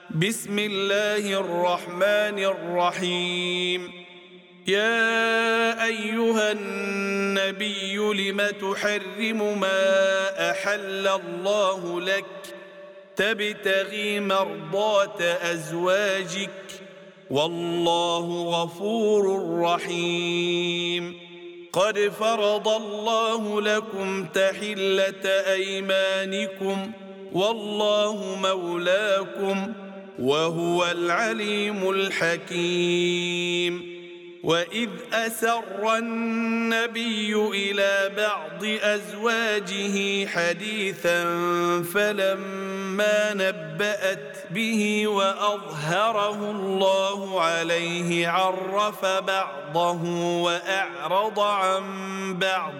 بسم الله الرحمن الرحيم. يا أيها النبي لم تحرم ما أحل الله لك تبتغي مرضات أزواجك والله غفور رحيم. قد فرض الله لكم تحلة أيمانكم والله مولاكم وهو العليم الحكيم. وإذ أسر النبي إلى بعض أزواجه حديثا فلما نبأت به وأظهره الله عليه عرف بعضه وأعرض عن بعض،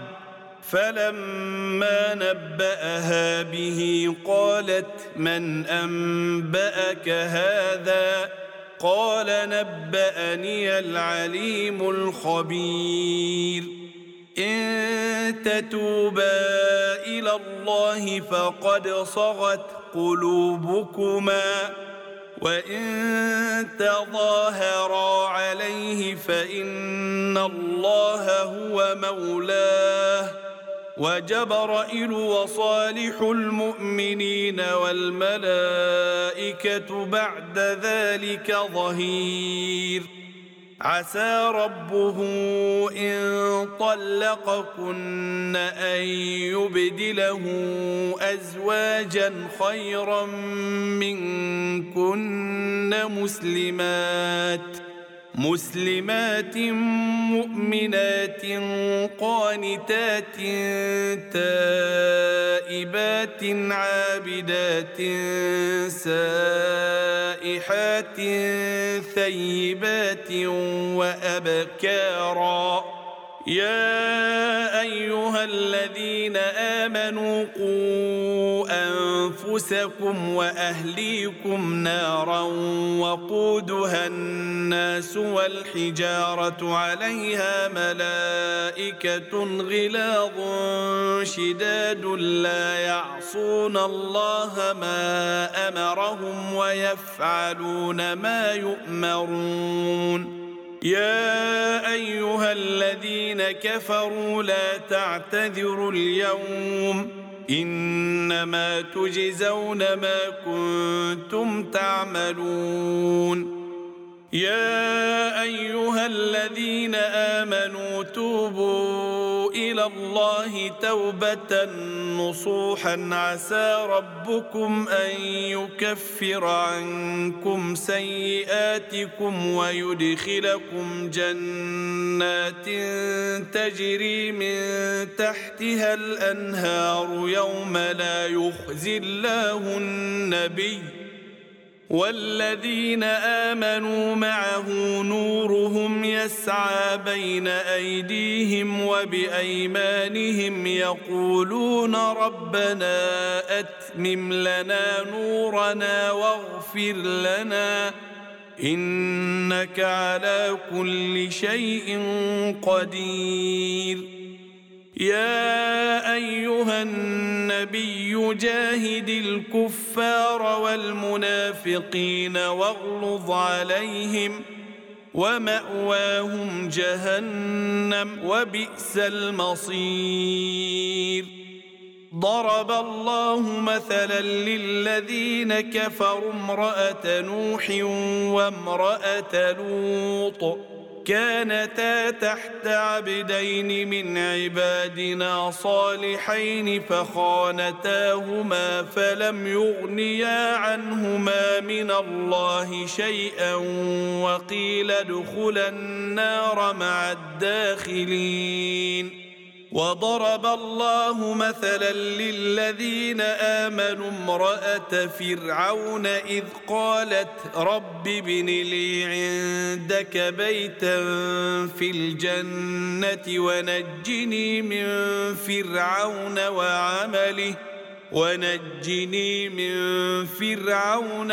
فلما نبأها به قالت من أنبأك هذا؟ قال نبأني العليم الخبير. إن تتوبا إلى الله فقد صغت قلوبكما وإن تظاهرا عليه فإن الله هو مولاه وجبرائيل وصالح المؤمنين والملائكة بعد ذلك ظهير. عسى ربه إن طلقكن أن يبدله أزواجا خيرا منكن مسلمات مؤمنات قانتات تائبات عابدات سائحات ثيبات وأبكارا. يا أيها الذين آمنوا قوا أنفسكم وأهليكم نارا وقودها الناس والحجارة عليها ملائكة غلاظ شداد لا يعصون الله ما أمرهم ويفعلون ما يؤمرون. يا أيها الذين كفروا لا تعتذروا اليوم إنما تجزون ما كنتم تعملون. يا أيها الذين آمنوا توبوا إلى الله توبة نصوحا عسى ربكم أن يكفر عنكم سيئاتكم ويدخلكم جنات تجري من تحتها الأنهار يوم لا يخزي الله النبي والذين آمنوا معه نورهم يسعى بين أيديهم وبأيمانهم يقولون ربنا أتمم لنا نورنا واغفر لنا إنك على كل شيء قدير. يا أيها النبي جاهد الكفار والمنافقين واغلظ عليهم ومأواهم جهنم وبئس المصير. ضرب الله مثلا للذين كفروا امرأة نوح وامرأة لوط كانتا تحت عبدين من عبادنا صالحين فخانتاهما فلم يغنيا عنهما من الله شيئا وقيل ادخلا النار مع الداخلين. وضرب الله مثلا للذين آمنوا امرأة فرعون إذ قالت رب ابن لي عندك بيتا في الجنة ونجني من فرعون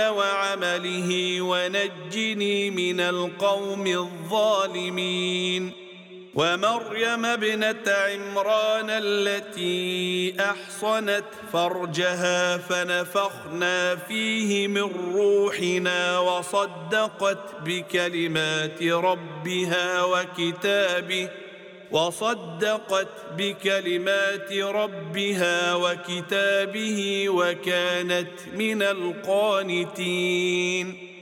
وعمله ونجني من القوم الظالمين. ومريم ابنة عمران التي أحصنت فرجها فنفخنا فيه من روحنا وصدقت بكلمات ربها وكتابه وكانت من القانتين.